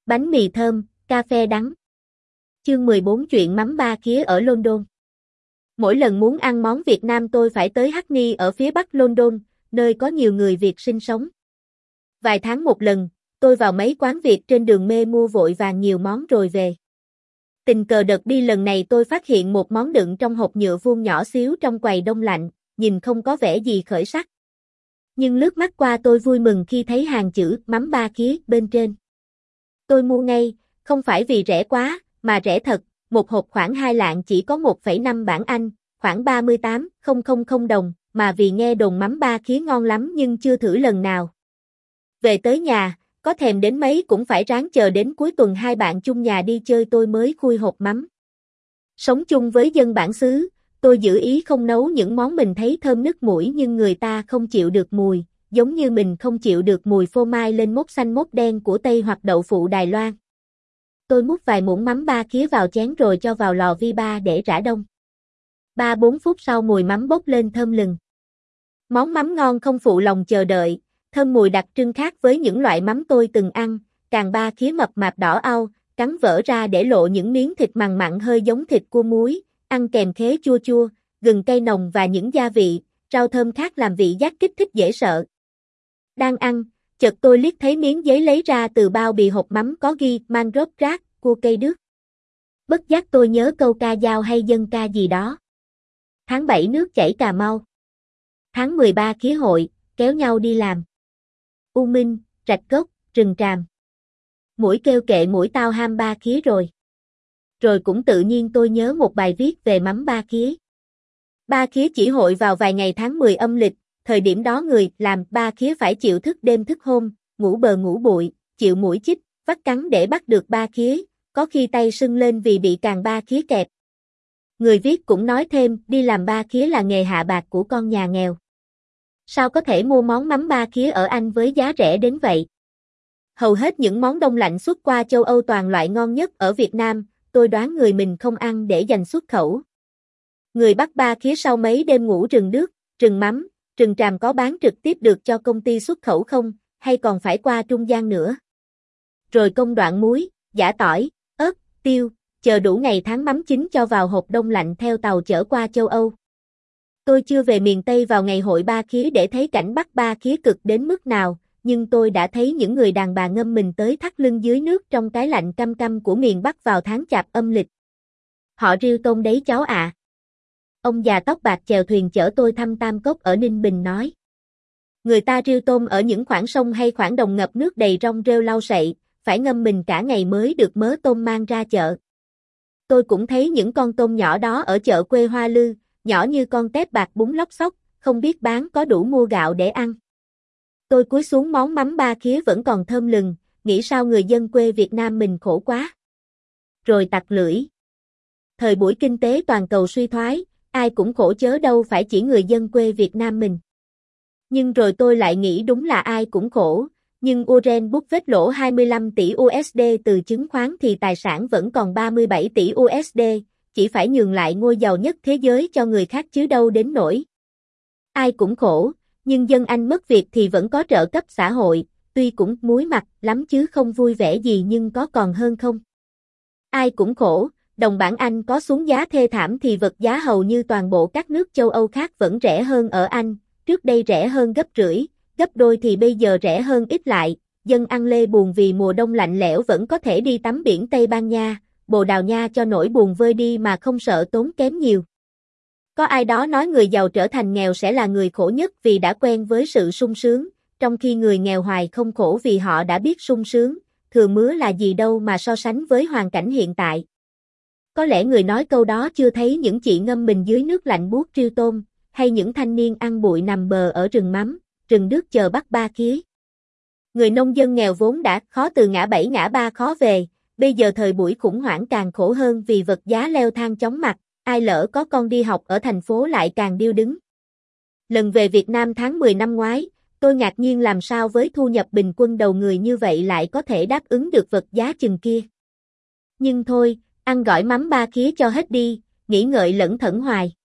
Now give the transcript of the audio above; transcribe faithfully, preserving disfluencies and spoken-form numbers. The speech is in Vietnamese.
bánh mì thơm, cà phê đắng. Chương mười bốn chuyện mắm ba khía ở London. Mỗi lần muốn ăn món Việt Nam tôi phải tới Hackney ở phía bắc London, nơi có nhiều người Việt sinh sống. Vài tháng một lần, tôi vào mấy quán Việt trên đường mê mua vội vàng nhiều món rồi về. Tình cờ đợt đi lần này tôi phát hiện một món đựng trong hộp nhựa vuông nhỏ xíu trong quầy đông lạnh, nhìn không có vẻ gì khởi sắc. Nhưng lướt mắt qua tôi vui mừng khi thấy hàng chữ mắm ba khía bên trên. Tôi mua ngay, không phải vì rẻ quá, mà rẻ thật, một hộp khoảng hai lạng chỉ có một phẩy năm bảng Anh, khoảng ba mươi tám nghìn đồng, mà vì nghe đồn mắm ba khía ngon lắm nhưng chưa thử lần nào. Về tới nhà, có thèm đến mấy cũng phải ráng chờ đến cuối tuần hai bạn chung nhà đi chơi tôi mới khui hộp mắm. Sống chung với dân bản xứ, tôi giữ ý không nấu những món mình thấy thơm nức mũi nhưng người ta không chịu được mùi, giống như mình không chịu được mùi phô mai lên mốt xanh mốt đen của Tây hoặc đậu phụ Đài Loan. Tôi múc vài muỗng mắm ba khía vào chén rồi cho vào lò vi ba để rã đông. ba bốn phút sau mùi mắm bốc lên thơm lừng. Món mắm ngon không phụ lòng chờ đợi, thơm mùi đặc trưng khác với những loại mắm tôi từng ăn, càng ba khía mập mạp đỏ au, cắn vỡ ra để lộ những miếng thịt mằn mặn hơi giống thịt cua muối, ăn kèm khế chua chua, gừng cay nồng và những gia vị, rau thơm khác làm vị giác kích thích dễ sợ. Đang ăn, chợt tôi liếc thấy miếng giấy lấy ra từ bao bì hộp mắm có ghi mangrove grass, cua cây đước. Bất giác tôi nhớ câu ca dao hay dân ca gì đó. Tháng bảy nước chảy Cà Mau. Tháng mười ba khía hội, kéo nhau đi làm. U Minh, Rạch Gốc, Rừng Tràm. Muỗi kêu kệ muỗi tao ham ba khía rồi. Rồi cũng tự nhiên tôi nhớ một bài viết về mắm ba khía. Ba khía chỉ hội vào vài ngày tháng mười âm lịch, thời điểm đó người làm ba khía phải chịu thức đêm thức hôm, ngủ bờ ngủ bụi, chịu muỗi chích, vắt cắn để bắt được ba khía, có khi tay sưng lên vì bị càng ba khía kẹp. Người viết cũng nói thêm, đi làm ba khía là nghề hạ bạc của con nhà nghèo. Sao có thể mua món mắm ba khía ở Anh với giá rẻ đến vậy? Hầu hết những món đông lạnh xuất qua châu Âu toàn loại ngon nhất ở Việt Nam, tôi đoán người mình không ăn để dành xuất khẩu. Người bắt ba khía sau mấy đêm ngủ rừng đước, rừng mắm, rừng tràm có bán trực tiếp được cho công ty xuất khẩu không, hay còn phải qua trung gian nữa? Rồi công đoạn muối, giã tỏi, ớt, tiêu, chờ đủ ngày tháng mắm chín cho vào hộp đông lạnh theo tàu chở qua châu Âu. Tôi chưa về miền Tây vào ngày hội ba khía để thấy cảnh bắt ba khía cực đến mức nào, nhưng tôi đã thấy những người đàn bà ngâm mình tới thắt lưng dưới nước trong cái lạnh căm căm của miền Bắc vào tháng chạp âm lịch. Họ riêu tôm đấy cháu ạ. À. Ông già tóc bạc chèo thuyền chở tôi thăm Tam Cốc ở Ninh Bình nói. Người ta riêu tôm ở những khoảng sông hay khoảng đồng ngập nước đầy rong rêu lau sậy, phải ngâm mình cả ngày mới được mớ tôm mang ra chợ. Tôi cũng thấy những con tôm nhỏ đó ở chợ quê Hoa Lư, nhỏ như con tép bạc bún lóc xóc, không biết bán có đủ mua gạo để ăn. Tôi cúi xuống món mắm ba khía vẫn còn thơm lừng, nghĩ sao người dân quê Việt Nam mình khổ quá. Rồi tặc lưỡi. Thời buổi kinh tế toàn cầu suy thoái, ai cũng khổ chớ đâu phải chỉ người dân quê Việt Nam mình. Nhưng rồi tôi lại nghĩ đúng là ai cũng khổ, nhưng Warren Buffett lỗ hai mươi lăm tỷ u ét đê từ chứng khoán thì tài sản vẫn còn ba mươi bảy tỷ u ét đê, chỉ phải nhường lại ngôi giàu nhất thế giới cho người khác chứ đâu đến nỗi. Ai cũng khổ, nhưng dân Anh mất việc thì vẫn có trợ cấp xã hội, tuy cũng muối mặt lắm chứ không vui vẻ gì nhưng có còn hơn không. Ai cũng khổ, đồng bảng Anh có xuống giá thê thảm thì vật giá hầu như toàn bộ các nước châu Âu khác vẫn rẻ hơn ở Anh, trước đây rẻ hơn gấp rưỡi, gấp đôi thì bây giờ rẻ hơn ít lại, dân ăn lê buồn vì mùa đông lạnh lẽo vẫn có thể đi tắm biển Tây Ban Nha, Bồ Đào Nha cho nỗi buồn vơi đi mà không sợ tốn kém nhiều. Có ai đó nói người giàu trở thành nghèo sẽ là người khổ nhất vì đã quen với sự sung sướng, trong khi người nghèo hoài không khổ vì họ đã biết sung sướng, thừa mứa là gì đâu mà so sánh với hoàn cảnh hiện tại. Có lẽ người nói câu đó chưa thấy những chị ngâm mình dưới nước lạnh buốt riêu tôm, hay những thanh niên ăn bụi nằm bờ ở rừng mắm, rừng đước chờ bắt ba khía. Người nông dân nghèo vốn đã khó từ ngã bảy ngã ba khó về, bây giờ thời buổi khủng hoảng càng khổ hơn vì vật giá leo thang chóng mặt, ai lỡ có con đi học ở thành phố lại càng điêu đứng. Lần về Việt Nam tháng mười năm ngoái, tôi ngạc nhiên làm sao với thu nhập bình quân đầu người như vậy lại có thể đáp ứng được vật giá chừng kia. Nhưng thôi, ăn gỏi mắm ba khía cho hết đi, nghĩ ngợi lẩn thẩn hoài.